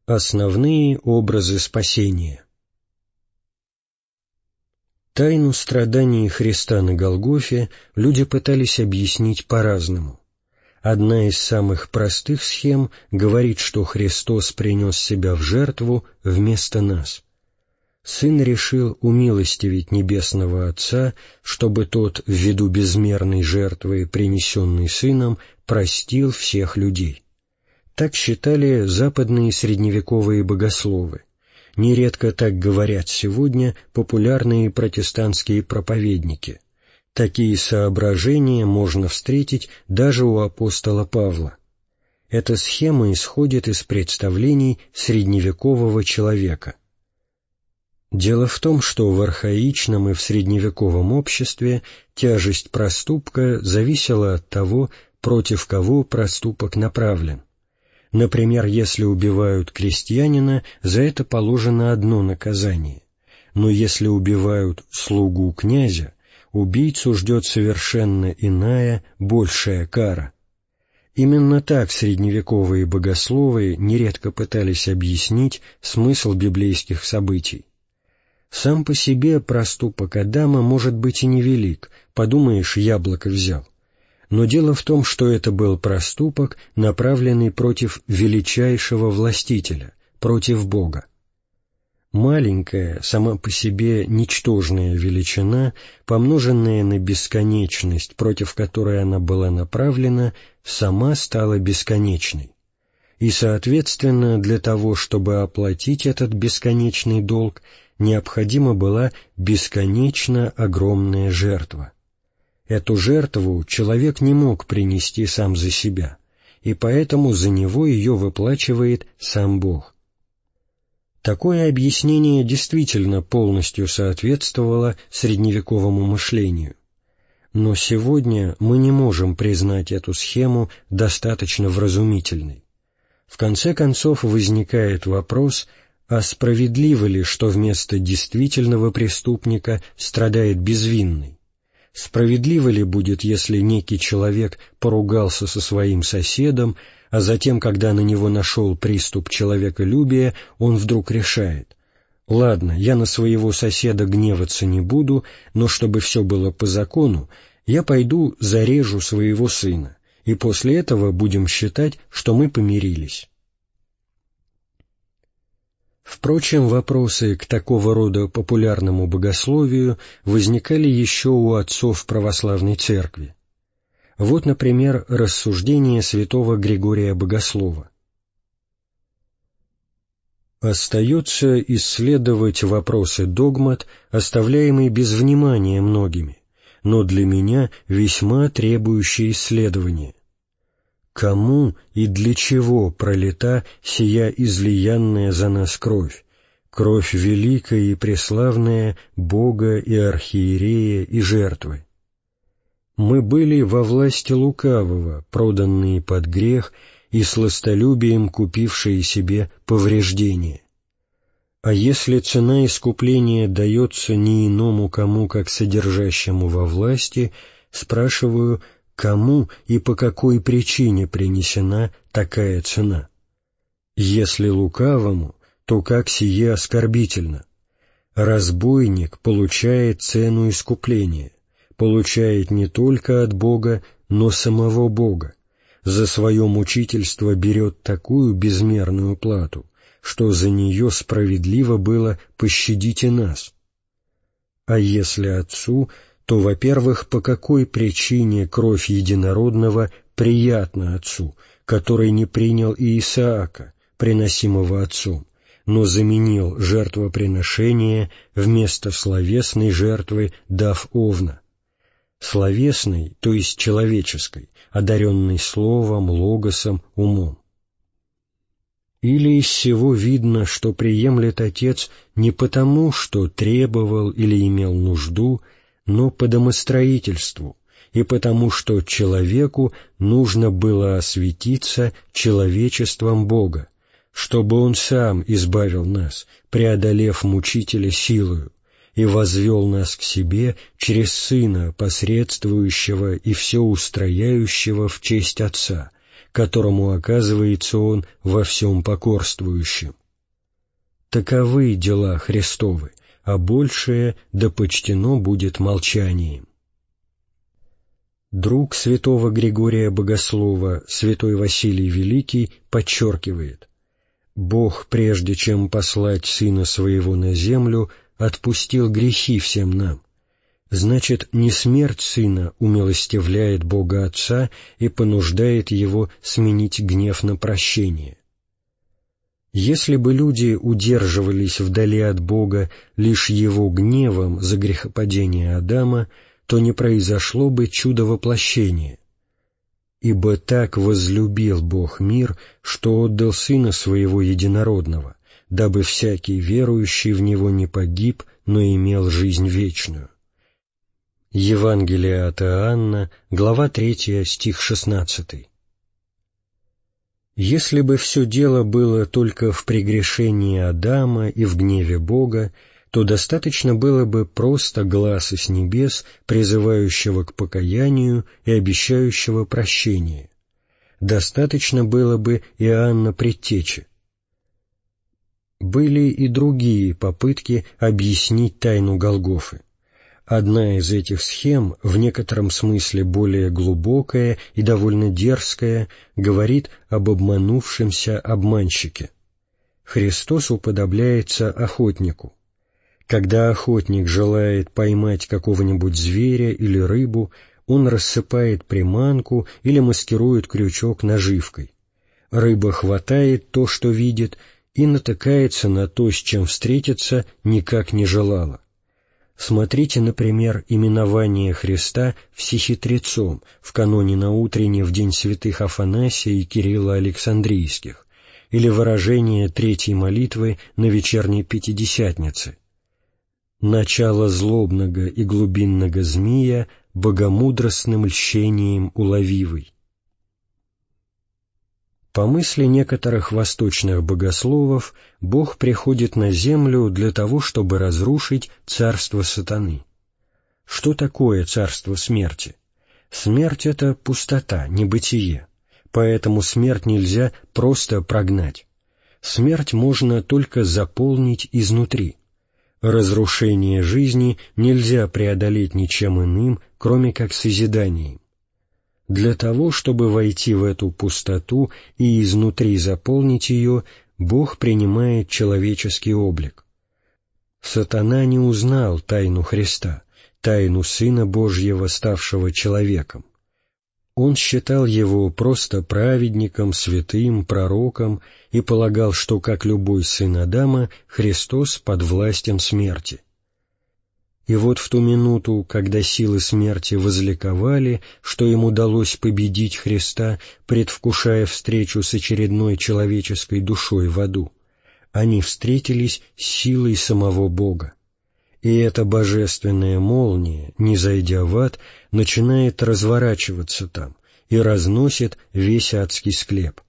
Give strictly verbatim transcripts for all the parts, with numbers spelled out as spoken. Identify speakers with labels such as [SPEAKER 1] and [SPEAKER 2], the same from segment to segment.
[SPEAKER 1] Основные образы спасения. Тайну страданий Христа на Голгофе люди пытались объяснить по-разному. Одна из самых простых схем говорит, что Христос принес себя в жертву вместо нас. Сын решил умилостивить Небесного Отца, чтобы Тот, ввиду безмерной жертвы, принесенной Сыном, простил всех людей. Так считали западные средневековые богословы. Нередко так говорят сегодня популярные протестантские проповедники. Такие соображения можно встретить даже у апостола Павла. Эта схема исходит из представлений средневекового человека. Дело в том, что в архаичном и в средневековом обществе тяжесть проступка зависела от того, против кого проступок направлен. Например, если убивают крестьянина, за это положено одно наказание. Но если убивают слугу князя, убийцу ждет совершенно иная, большая кара. Именно так средневековые богословы нередко пытались объяснить смысл библейских событий. Сам по себе проступок Адама может быть и невелик, подумаешь, яблоко взял. Но дело в том, что это был проступок, направленный против величайшего властителя, против Бога. Маленькая, сама по себе ничтожная величина, помноженная на бесконечность, против которой она была направлена, сама стала бесконечной. И, соответственно, для того, чтобы оплатить этот бесконечный долг, необходима была бесконечно огромная жертва. Эту жертву человек не мог принести сам за себя, и поэтому за него ее выплачивает сам Бог. Такое объяснение действительно полностью соответствовало средневековому мышлению. Но сегодня мы не можем признать эту схему достаточно вразумительной. В конце концов возникает вопрос, а справедливо ли, что вместо действительного преступника страдает безвинный? Справедливо ли будет, если некий человек поругался со своим соседом, а затем, когда на него нашел приступ человеколюбия, он вдруг решает: «Ладно, я на своего соседа гневаться не буду, но чтобы все было по закону, я пойду зарежу своего сына, и после этого будем считать, что мы помирились». Впрочем, вопросы к такого рода популярному богословию возникали еще у отцов православной церкви. Вот, например, рассуждение святого Григория Богослова. «Остается исследовать вопросы догмат, оставляемые без внимания многими, но для меня весьма требующие исследования. Кому и для чего пролита сия излиянная за нас кровь, кровь великая и преславная Бога и архиерея и жертвы? Мы были во власти лукавого, проданные под грех и сластолюбием купившие себе повреждения. А если цена искупления дается не иному кому, как содержащему во власти, спрашиваю, кому и по какой причине принесена такая цена? Если лукавому, то как сие оскорбительно? Разбойник получает цену искупления, получает не только от Бога, но самого Бога, за свое мучительство берет такую безмерную плату, что за нее справедливо было пощадить и нас. А если отцу, то, во-первых, по какой причине кровь единородного приятна отцу, который не принял и Исаака, приносимого отцом, но заменил жертвоприношение вместо словесной жертвы, дав овна? Словесной, то есть человеческой, одаренной словом, логосом, умом. Или из всего видно, что приемлет отец не потому, что требовал или имел нужду, но по домостроительству, и потому, что человеку нужно было осветиться человечеством Бога, чтобы Он сам избавил нас, преодолев мучителя силою, и возвел нас к себе через Сына, посредствующего и все устрояющего в честь Отца, которому оказывается Он во всем покорствующим. Таковы дела Христовы, а большее да почтено будет молчанием. Друг святого Григория Богослова, святой Василий Великий, подчеркивает: «Бог, прежде чем послать Сына Своего на землю, отпустил грехи всем нам. Значит, не смерть Сына умилостивляет Бога Отца и понуждает Его сменить гнев на прощение. Если бы люди удерживались вдали от Бога лишь Его гневом за грехопадение Адама, то не произошло бы чудо воплощения. Ибо так возлюбил Бог мир, что отдал Сына Своего Единородного, дабы всякий верующий в Него не погиб, но имел жизнь вечную». Евангелие от Иоанна, глава третья, стих шестнадцатый. Если бы все дело было только в прегрешении Адама и в гневе Бога, то достаточно было бы просто гласа с небес, призывающего к покаянию и обещающего прощение. Достаточно было бы Иоанна Предтечи. Были и другие попытки объяснить тайну Голгофы. Одна из этих схем, в некотором смысле более глубокая и довольно дерзкая, говорит об обманувшемся обманщике. Христос уподобляется охотнику. Когда охотник желает поймать какого-нибудь зверя или рыбу, он рассыпает приманку или маскирует крючок наживкой. Рыба хватает то, что видит, и натыкается на то, с чем встретиться никак не желала. Смотрите, например, именование Христа всехитрецом в каноне наутренне в день святых Афанасия и Кирилла Александрийских, или выражение третьей молитвы на вечерней Пятидесятнице: «Начало злобного и глубинного змея богомудростным льщением уловивый». По мысли некоторых восточных богословов, Бог приходит на землю для того, чтобы разрушить царство сатаны. Что такое царство смерти? Смерть — это пустота, небытие, поэтому смерть нельзя просто прогнать. Смерть можно только заполнить изнутри. Разрушение жизни нельзя преодолеть ничем иным, кроме как созиданием. Для того, чтобы войти в эту пустоту и изнутри заполнить ее, Бог принимает человеческий облик. Сатана не узнал тайну Христа, тайну Сына Божьего, ставшего человеком. Он считал Его просто праведником, святым, пророком и полагал, что, как любой сын Адама, Христос подвластен смерти. И вот в ту минуту, когда силы смерти возликовали, что им удалось победить Христа, предвкушая встречу с очередной человеческой душой в аду, они встретились с силой самого Бога. И эта божественная молния, не зайдя в ад, начинает разворачиваться там и разносит весь адский склеп.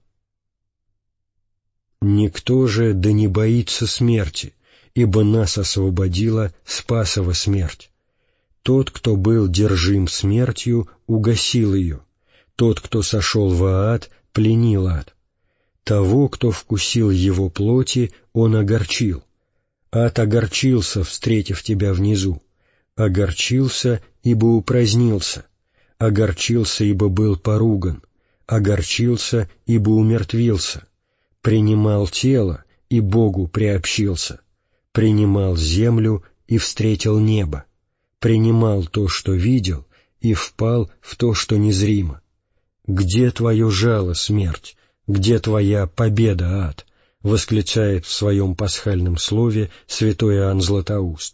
[SPEAKER 1] «Никто же да не боится смерти, ибо нас освободила Спасова смерть. Тот, кто был держим смертью, угасил ее. Тот, кто сошел в ад, пленил ад. Того, кто вкусил его плоти, он огорчил. Ад огорчился, встретив тебя внизу. Огорчился, ибо упразднился. Огорчился, ибо был поруган. Огорчился, ибо умертвился. Принимал тело, и Богу приобщился. Принимал землю и встретил небо, принимал то, что видел, и впал в то, что незримо. «Где твое жало, смерть? Где твоя победа, ад?» — восклицает в своем пасхальном слове святой Иоанн Златоуст.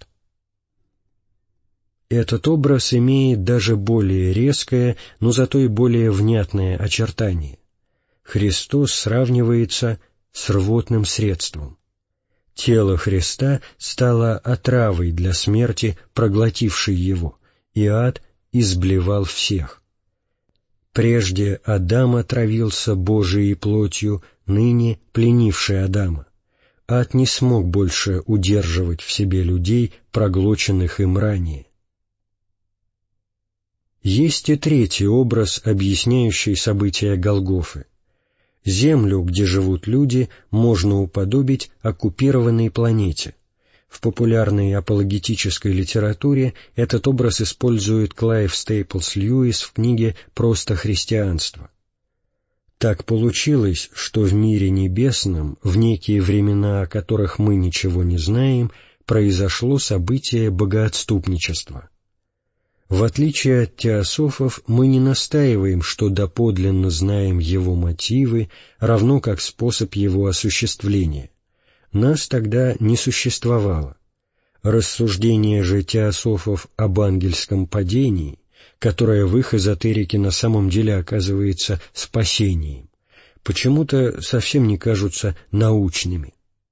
[SPEAKER 1] Этот образ имеет даже более резкое, но зато и более внятное очертание. Христос сравнивается с рвотным средством. Тело Христа стало отравой для смерти, проглотившей его, и ад изблевал всех. Прежде Адам отравился Божией плотью, ныне пленивший Адама. Ад не смог больше удерживать в себе людей, проглоченных им ранее. Есть и третий образ, объясняющий события Голгофы. Землю, где живут люди, можно уподобить оккупированной планете. В популярной апологетической литературе этот образ использует Клайв Стейплс Льюис в книге «Просто христианство». Так получилось, что в мире небесном, в некие времена, о которых мы ничего не знаем, произошло событие богоотступничества. В отличие от теософов, мы не настаиваем, что доподлинно знаем его мотивы, равно как способ его осуществления. Нас тогда не существовало. Рассуждение же теософов об ангельском падении, которое в их эзотерике на самом деле оказывается спасением, почему-то совсем не кажутся научными.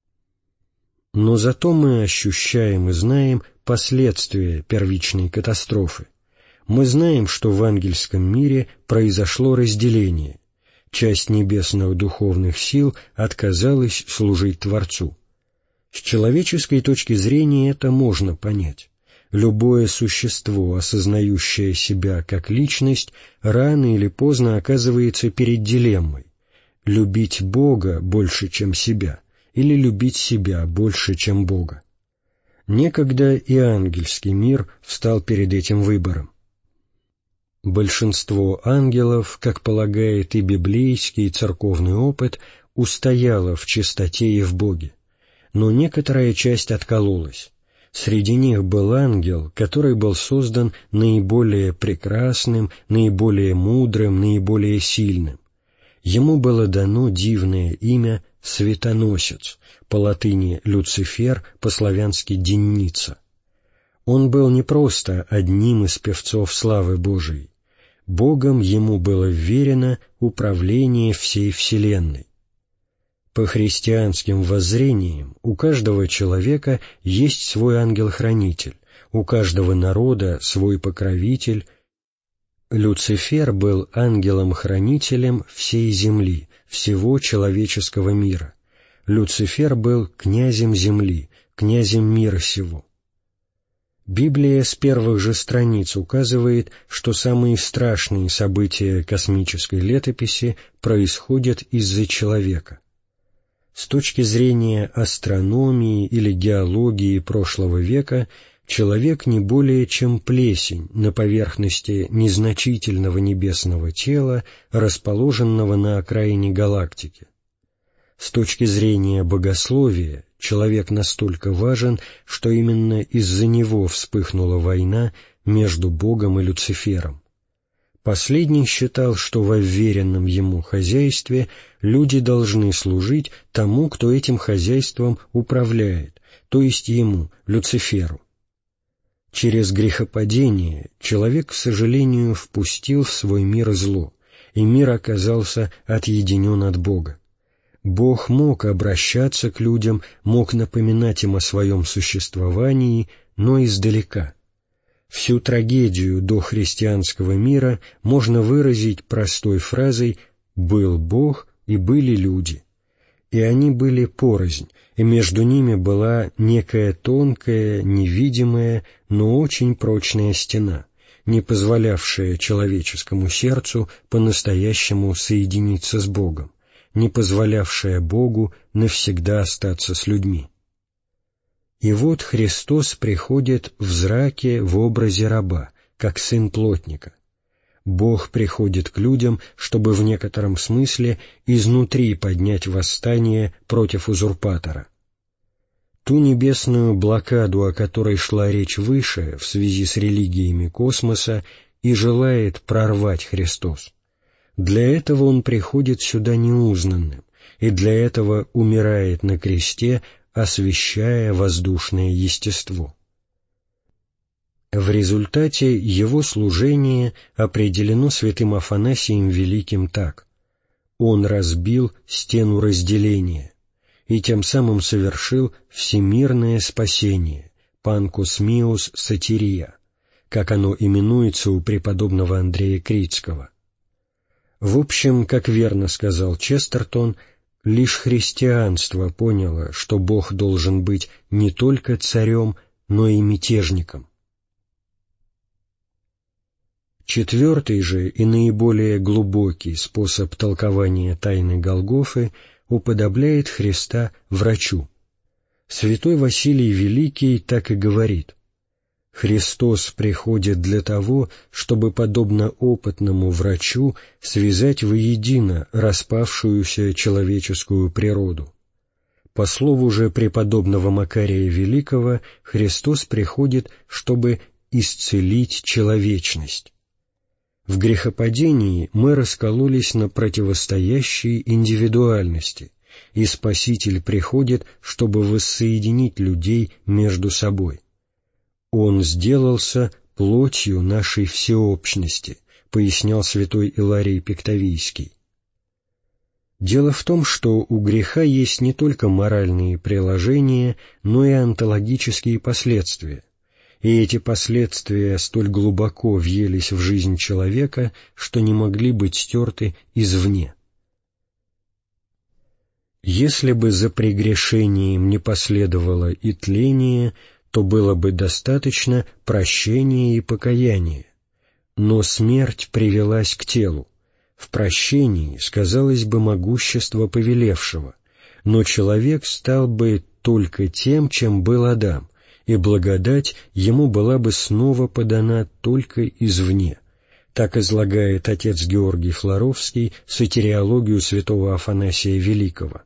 [SPEAKER 1] Но зато мы ощущаем и знаем последствия первичной катастрофы. Мы знаем, что в ангельском мире произошло разделение. Часть небесных духовных сил отказалась служить Творцу. С человеческой точки зрения это можно понять. Любое существо, осознающее себя как личность, рано или поздно оказывается перед дилеммой: любить Бога больше, чем себя, или любить себя больше, чем Бога. Некогда и ангельский мир встал перед этим выбором. Большинство ангелов, как полагает и библейский, и церковный опыт, устояло в чистоте и в Боге, но некоторая часть откололась. Среди них был ангел, который был создан наиболее прекрасным, наиболее мудрым, наиболее сильным. Ему было дано дивное имя «Светоносец», по латыни «Люцифер», по-славянски «Денница». Он был не просто одним из певцов славы Божией. Богом ему было вверено управление всей вселенной. По христианским воззрениям у каждого человека есть свой ангел-хранитель, у каждого народа свой покровитель. Люцифер был ангелом-хранителем всей земли, всего человеческого мира. Люцифер был князем земли, князем мира сего. Библия с первых же страниц указывает, что самые страшные события космической летописи происходят из-за человека. С точки зрения астрономии или геологии прошлого века, человек не более чем плесень на поверхности незначительного небесного тела, расположенного на окраине галактики. С точки зрения богословия, человек настолько важен, что именно из-за него вспыхнула война между Богом и Люцифером. Последний считал, что во вверенном ему хозяйстве люди должны служить тому, кто этим хозяйством управляет, то есть ему, Люциферу. Через грехопадение человек, к сожалению, впустил в свой мир зло, и мир оказался отъединен от Бога. Бог мог обращаться к людям, мог напоминать им о своем существовании, но издалека. Всю трагедию дохристианского мира можно выразить простой фразой «был Бог и были люди». И они были порознь, и между ними была некая тонкая, невидимая, но очень прочная стена, не позволявшая человеческому сердцу по-настоящему соединиться с Богом, не позволявшая Богу навсегда остаться с людьми. И вот Христос приходит в зраке в образе раба, как сын плотника. Бог приходит к людям, чтобы в некотором смысле изнутри поднять восстание против узурпатора. Ту небесную блокаду, о которой шла речь выше в связи с религиями космоса, и желает прорвать Христос. Для этого Он приходит сюда неузнанным, и для этого умирает на кресте, освящая воздушное естество. В результате его служение определено святым Афанасием Великим так: «Он разбил стену разделения и тем самым совершил всемирное спасение, панкус миус сатирия», как оно именуется у преподобного Андрея Критского. В общем, как верно сказал Честертон, лишь христианство поняло, что Бог должен быть не только царем, но и мятежником. Четвертый же и наиболее глубокий способ толкования тайны Голгофы уподобляет Христа врачу. Святой Василий Великий так и говорит: «Христос приходит для того, чтобы, подобно опытному врачу, связать воедино распавшуюся человеческую природу». По слову же преподобного Макария Великого, Христос приходит, чтобы исцелить человечность. В грехопадении мы раскололись на противостоящие индивидуальности, и Спаситель приходит, чтобы воссоединить людей между собой. «Он сделался плотью нашей всеобщности», пояснял святой Иларий Пектавийский. Дело в том, что у греха есть не только моральные приложения, но и онтологические последствия, и эти последствия столь глубоко въелись в жизнь человека, что не могли быть стерты извне. Если бы за прегрешением не последовало и тление, то было бы достаточно прощения и покаяния, но смерть привелась к телу. В прощении сказалось бы могущество повелевшего, но человек стал бы только тем, чем был Адам, и благодать ему была бы снова подана только извне. Так излагает отец Георгий Флоровский сотириологию святого Афанасия Великого.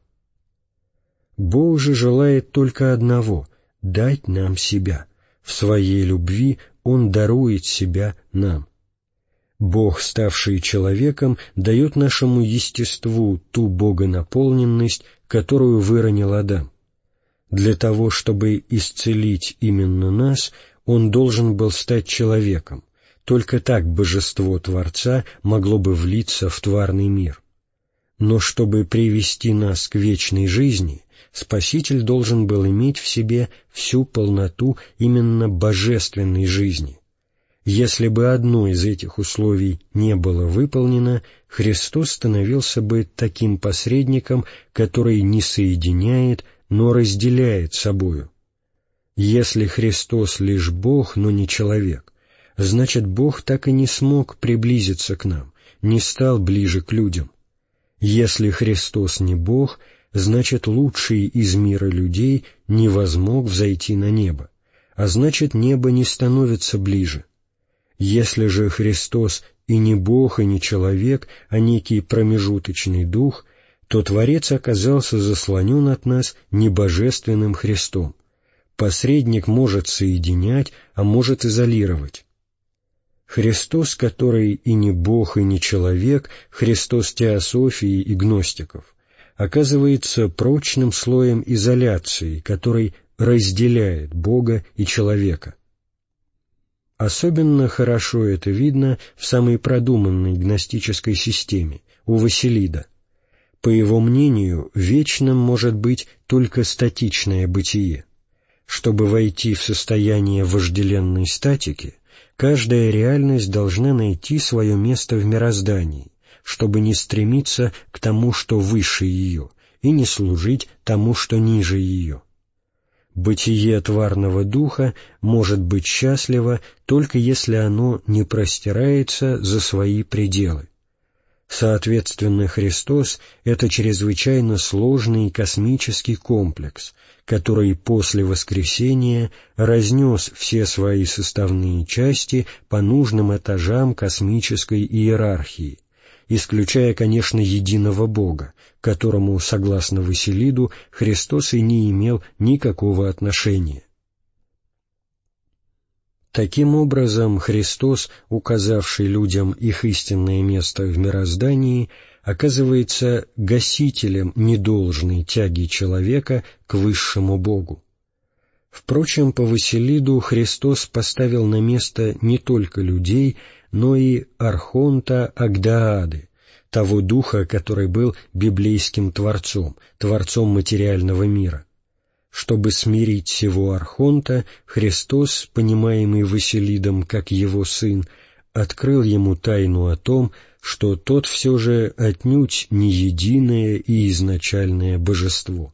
[SPEAKER 1] Бог же желает только одного — дать нам себя. В своей любви Он дарует себя нам. Бог, ставший человеком, дает нашему естеству ту богонаполненность, которую выронил Адам. Для того, чтобы исцелить именно нас, Он должен был стать человеком. Только так божество Творца могло бы влиться в тварный мир. Но чтобы привести нас к вечной жизни, Спаситель должен был иметь в себе всю полноту именно божественной жизни. Если бы одно из этих условий не было выполнено, Христос становился бы таким посредником, который не соединяет, но разделяет собою. Если Христос лишь Бог, но не человек, значит, Бог так и не смог приблизиться к нам, не стал ближе к людям. Если Христос не Бог, значит, лучший из мира людей не возмог взойти на небо, а значит, небо не становится ближе. Если же Христос и не Бог, и не человек, а некий промежуточный дух, то Творец оказался заслонен от нас небожественным Христом. Посредник может соединять, а может изолировать. Христос, который и не Бог, и не человек, Христос теософии и гностиков, оказывается прочным слоем изоляции, который разделяет Бога и человека. Особенно хорошо это видно в самой продуманной гностической системе, у Василида. По его мнению, вечным может быть только статичное бытие. Чтобы войти в состояние вожделенной статики, каждая реальность должна найти свое место в мироздании, чтобы не стремиться к тому, что выше ее, и не служить тому, что ниже ее. Бытие тварного духа может быть счастливо, только если оно не простирается за свои пределы. Соответственно, Христос — это чрезвычайно сложный космический комплекс, который после воскресения разнес все свои составные части по нужным этажам космической иерархии, исключая, конечно, единого Бога, к которому, согласно Василиду, Христос и не имел никакого отношения. Таким образом, Христос, указавший людям их истинное место в мироздании, оказывается гасителем недолжной тяги человека к высшему Богу. Впрочем, по Василиду Христос поставил на место не только людей, но и архонта Агдаады, того духа, который был библейским творцом, творцом материального мира. Чтобы смирить сего архонта, Христос, понимаемый Василидом как его сын, открыл ему тайну о том, что тот все же отнюдь не единое и изначальное божество.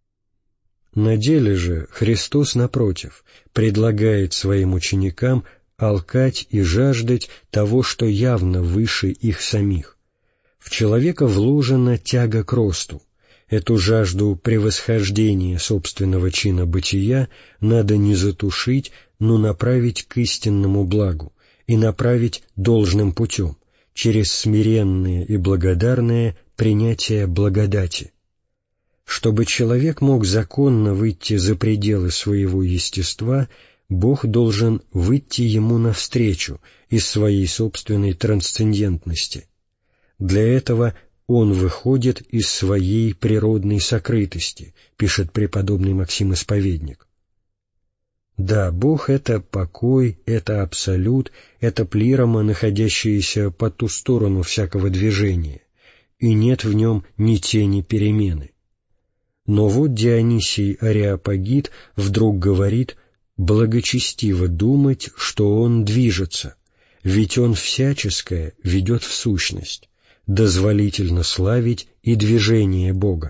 [SPEAKER 1] На деле же Христос, напротив, предлагает своим ученикам алкать и жаждать того, что явно выше их самих. В человека вложена тяга к росту. Эту жажду превосхождения собственного чина бытия надо не затушить, но направить к истинному благу и направить должным путем, через смиренное и благодарное принятие благодати. Чтобы человек мог законно выйти за пределы своего естества, Бог должен выйти ему навстречу из своей собственной трансцендентности. Для этого Он выходит из своей природной сокрытости, пишет преподобный Максим Исповедник. Да, Бог — это покой, это абсолют, это плирома, находящаяся по ту сторону всякого движения, и нет в нем ни тени перемены. Но вот Дионисий Ареопагит вдруг говорит: «Благочестиво думать, что он движется, ведь он всяческое ведет в сущность, дозволительно славить и движение Бога».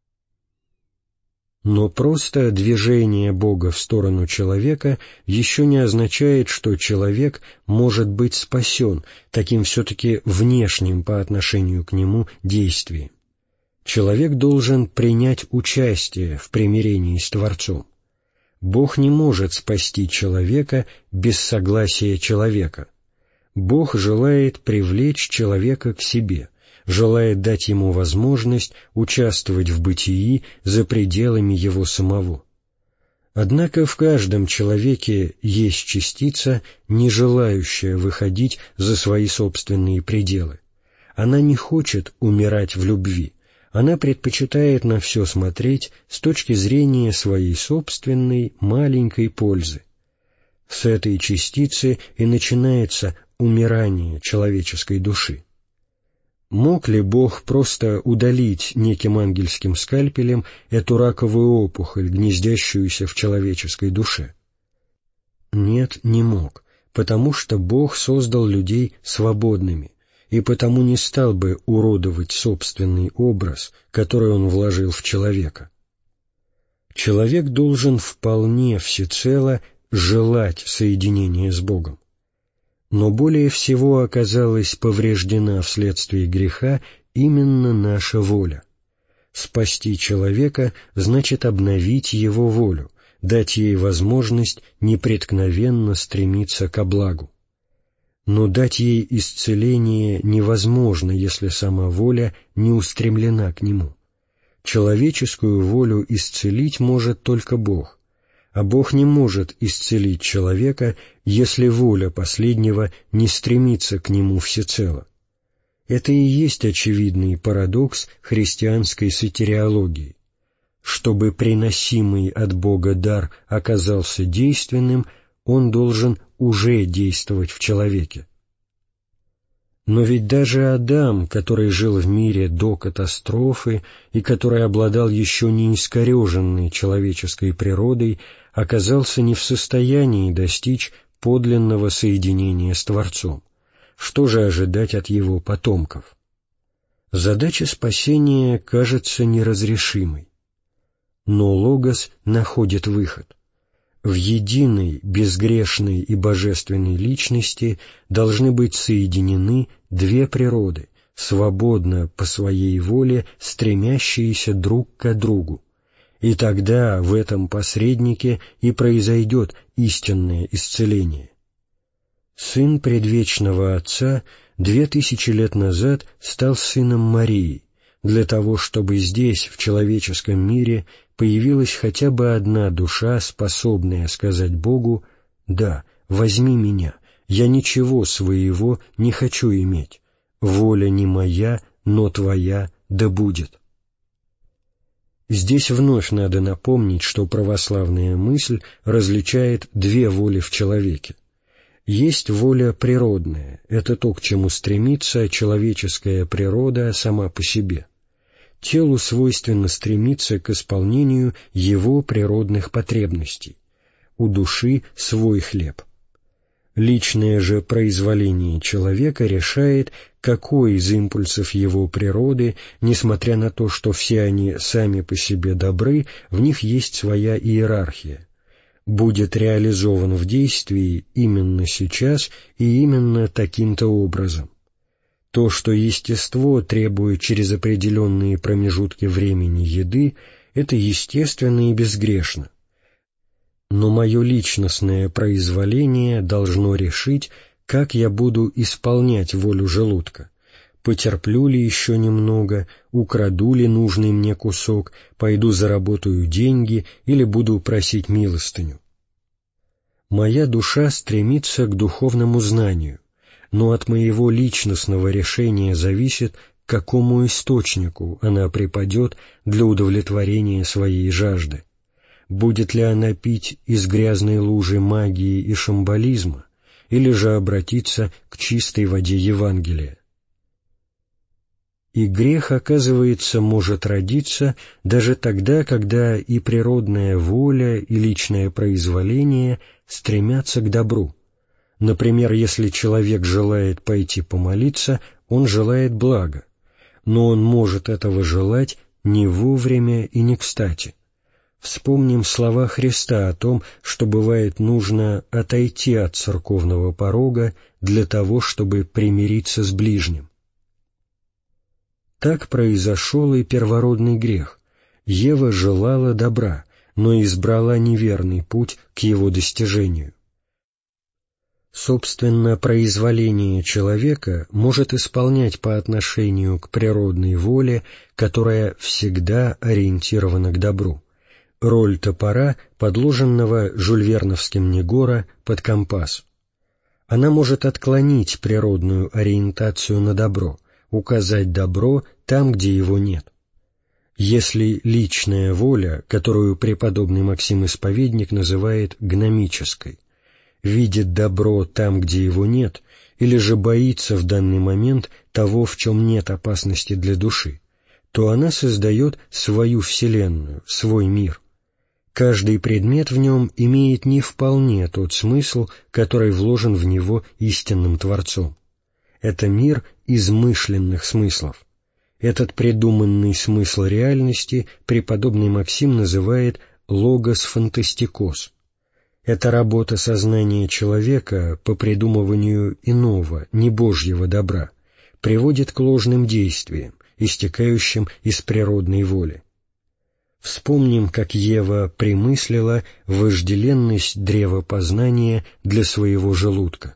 [SPEAKER 1] Но просто движение Бога в сторону человека еще не означает, что человек может быть спасен таким все-таки внешним по отношению к нему действием. Человек должен принять участие в примирении с Творцом. Бог не может спасти человека без согласия человека. Бог желает привлечь человека к себе, желает дать ему возможность участвовать в бытии за пределами его самого. Однако в каждом человеке есть частица, не желающая выходить за свои собственные пределы. Она не хочет умирать в любви, она предпочитает на все смотреть с точки зрения своей собственной маленькой пользы. С этой частицы и начинается умирание человеческой души. Мог ли Бог просто удалить неким ангельским скальпелем эту раковую опухоль, гнездящуюся в человеческой душе? Нет, не мог, потому что Бог создал людей свободными, и потому не стал бы уродовать собственный образ, который Он вложил в человека. Человек должен вполне всецело желать соединения с Богом. Но более всего оказалась повреждена вследствие греха именно наша воля. Спасти человека значит обновить его волю, дать ей возможность непреткновенно стремиться ко благу. Но дать ей исцеление невозможно, если сама воля не устремлена к нему. Человеческую волю исцелить может только Бог, а Бог не может исцелить человека, если воля последнего не стремится к нему всецело. Это и есть очевидный парадокс христианской сотириологии. Чтобы приносимый от Бога дар оказался действенным, он должен уже действовать в человеке. Но ведь даже Адам, который жил в мире до катастрофы и который обладал еще не искореженной человеческой природой, оказался не в состоянии достичь подлинного соединения с Творцом. Что же ожидать от его потомков? Задача спасения кажется неразрешимой. Но Логос находит выход. В единой, безгрешной и божественной личности должны быть соединены две природы, свободно по своей воле стремящиеся друг к другу. И тогда в этом посреднике и произойдет истинное исцеление. Сын предвечного Отца две тысячи лет назад стал сыном Марии, для того, чтобы здесь, в человеческом мире, появилась хотя бы одна душа, способная сказать Богу: «Да, возьми меня, я ничего своего не хочу иметь, воля не моя, но Твоя да будет». Здесь вновь надо напомнить, что православная мысль различает две воли в человеке. Есть воля природная, это то, к чему стремится человеческая природа сама по себе. Телу свойственно стремиться к исполнению его природных потребностей. У души свой хлеб. Личное же произволение человека решает, какой из импульсов его природы, несмотря на то, что все они сами по себе добры, в них есть своя иерархия. будет реализован в действии именно сейчас и именно таким-то образом. То, что естество требует через определенные промежутки времени еды, это естественно и безгрешно. Но мое личностное произволение должно решить, как я буду исполнять волю желудка. Потерплю ли еще немного, украду ли нужный мне кусок, пойду заработаю деньги или буду просить милостыню. Моя душа стремится к духовному знанию, но от моего личностного решения зависит, к какому источнику она припадет для удовлетворения своей жажды. Будет ли она пить из грязной лужи магии и шамбализма, или же обратиться к чистой воде Евангелия? И грех, оказывается, может родиться даже тогда, когда и природная воля, и личное произволение стремятся к добру. Например, если человек желает пойти помолиться, он желает блага, но он может этого желать не вовремя и не кстати. Вспомним слова Христа о том, что бывает нужно отойти от церковного порога для того, чтобы примириться с ближним. Так произошел и первородный грех. Ева желала добра, но избрала неверный путь к его достижению. Собственно, произволение человека может исполнять по отношению к природной воле, которая всегда ориентирована к добру, роль топора, подложенного жюльверновским Негора под компас. Она может отклонить природную ориентацию на добро, указать добро там, где его нет. Если личная воля, которую преподобный Максим Исповедник называет гномической, видит добро там, где его нет, или же боится в данный момент того, в чем нет опасности для души, то она создает свою вселенную, свой мир. Каждый предмет в нем имеет не вполне тот смысл, который вложен в него истинным Творцом. Это мир измышленных смыслов. Этот придуманный смысл реальности преподобный Максим называет «логос фантастикос». Это работа сознания человека по придумыванию иного, не Божьего добра, приводит к ложным действиям, истекающим из природной воли. Вспомним, как Ева примыслила вожделенность древа познания для своего желудка.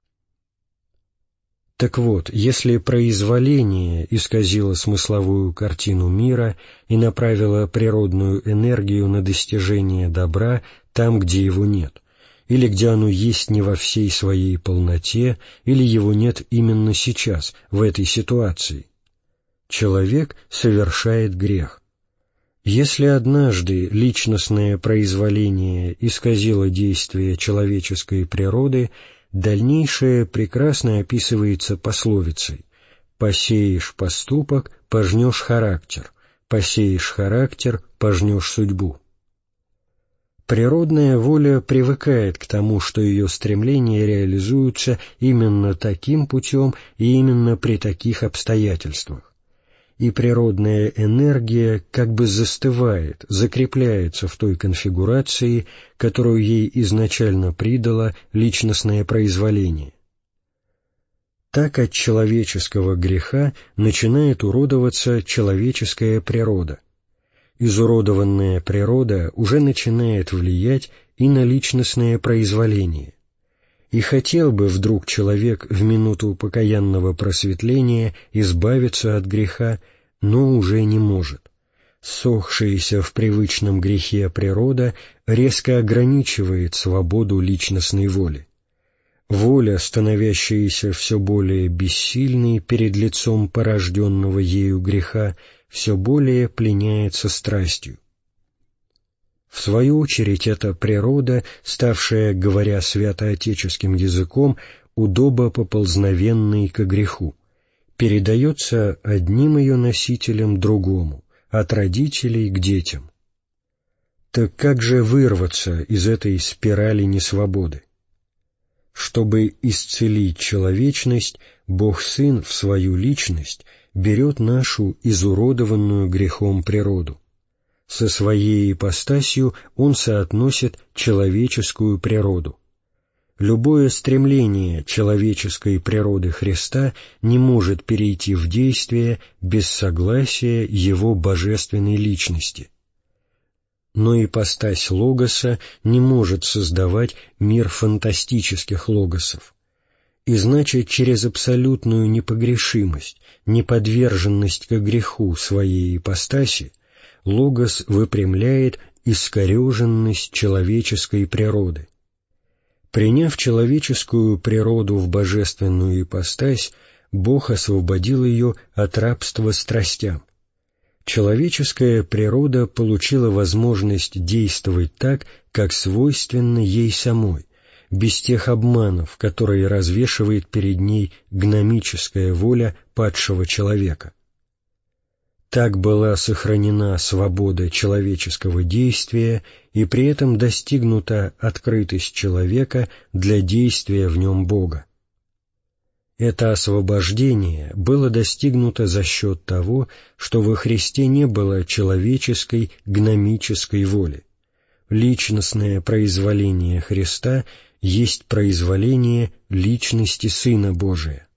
[SPEAKER 1] Так вот, если произволение исказило смысловую картину мира и направило природную энергию на достижение добра там, где его нет, или где оно есть не во всей своей полноте, или его нет именно сейчас, в этой ситуации, человек совершает грех. Если однажды личностное произволение исказило действие человеческой природы, дальнейшее прекрасно описывается пословицей: «Посеешь поступок, пожнешь характер, посеешь характер, пожнешь судьбу». Природная воля привыкает к тому, что ее стремления реализуются именно таким путем и именно при таких обстоятельствах. И природная энергия как бы застывает, закрепляется в той конфигурации, которую ей изначально придало личностное произволение. Так от человеческого греха начинает уродоваться человеческая природа. Изуродованная природа уже начинает влиять и на личностное произволение. И хотел бы вдруг человек в минуту покаянного просветления избавиться от греха, но уже не может. Ссохшаяся в привычном грехе природа резко ограничивает свободу личностной воли. Воля, становящаяся все более бессильной перед лицом порожденного ею греха, все более пленяется страстью. В свою очередь, эта природа, ставшая, говоря святоотеческим языком, удобопоползновенной ко греху, передается одним ее носителям другому, от родителей к детям. Так как же вырваться из этой спирали несвободы? Чтобы исцелить человечность, Бог-Сын в свою личность берет нашу изуродованную грехом природу. Со своей ипостасью он соотносит человеческую природу. Любое стремление человеческой природы Христа не может перейти в действие без согласия Его божественной личности. Но ипостась Логоса не может создавать мир фантастических логосов. И значит, через абсолютную непогрешимость, неподверженность к греху своей ипостаси, Логос выпрямляет искореженность человеческой природы. Приняв человеческую природу в божественную ипостась, Бог освободил ее от рабства страстям. Человеческая природа получила возможность действовать так, как свойственно ей самой, без тех обманов, которые развешивает перед ней гномическая воля падшего человека. Так была сохранена свобода человеческого действия и при этом достигнута открытость человека для действия в нем Бога. Это освобождение было достигнуто за счет того, что во Христе не было человеческой гномической воли. Личностное произволение Христа есть произволение личности Сына Божия.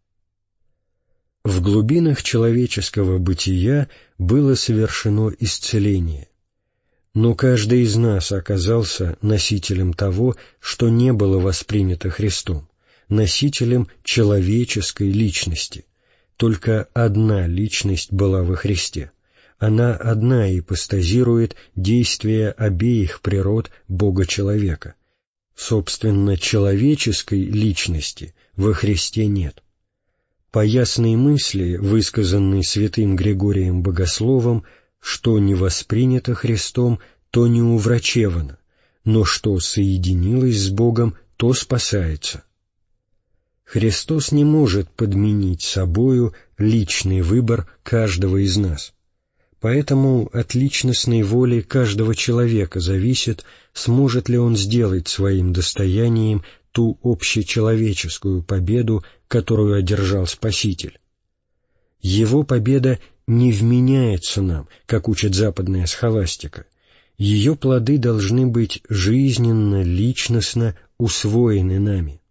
[SPEAKER 1] В глубинах человеческого бытия было совершено исцеление. Но каждый из нас оказался носителем того, что не было воспринято Христом, носителем человеческой личности. Только одна личность была во Христе. Она одна ипостазирует действия обеих природ Бога-человека. Собственно, человеческой личности во Христе нет. По ясной мысли, высказанной святым Григорием Богословом, что не воспринято Христом, то не уврачевано, но что соединилось с Богом, то спасается. Христос не может подменить собою личный выбор каждого из нас. Поэтому от личностной воли каждого человека зависит, сможет ли он сделать своим достоянием ту общечеловеческую победу, которую одержал Спаситель. Его победа не вменяется нам, как учит западная схоластика. Ее плоды должны быть жизненно, личностно усвоены нами.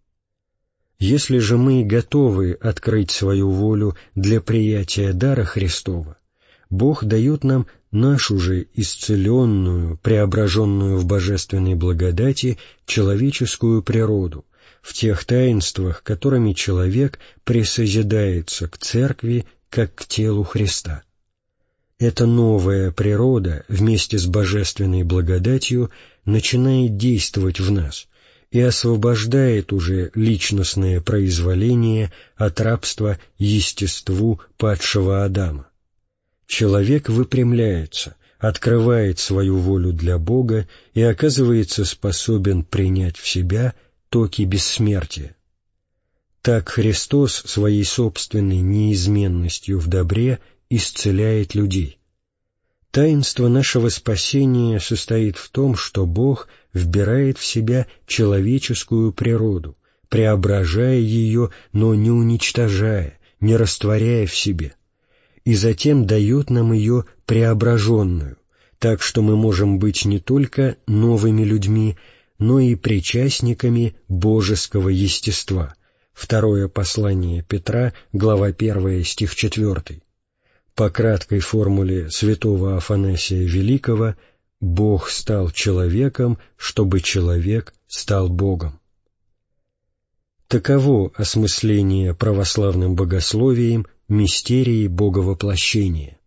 [SPEAKER 1] Если же мы готовы открыть свою волю для приятия дара Христова, Бог дает нам нашу же исцеленную, преображенную в божественной благодати человеческую природу, в тех таинствах, которыми человек присозидается к Церкви, как к телу Христа. Эта новая природа вместе с божественной благодатью начинает действовать в нас и освобождает уже личностное произволение от рабства естеству падшего Адама. Человек выпрямляется, открывает свою волю для Бога и оказывается способен принять в себя токи бессмертия. Так Христос своей собственной неизменностью в добре исцеляет людей. Таинство нашего спасения состоит в том, что Бог вбирает в себя человеческую природу, преображая ее, но не уничтожая, не растворяя в себе, и затем дает нам ее преображенную, так что мы можем быть не только новыми людьми, но и причастниками божеского естества. Второе послание Петра, глава первая, стих четвертый. По краткой формуле святого Афанасия Великого, Бог стал человеком, чтобы человек стал Богом. Таково осмысление православным богословием мистерии Боговоплощения.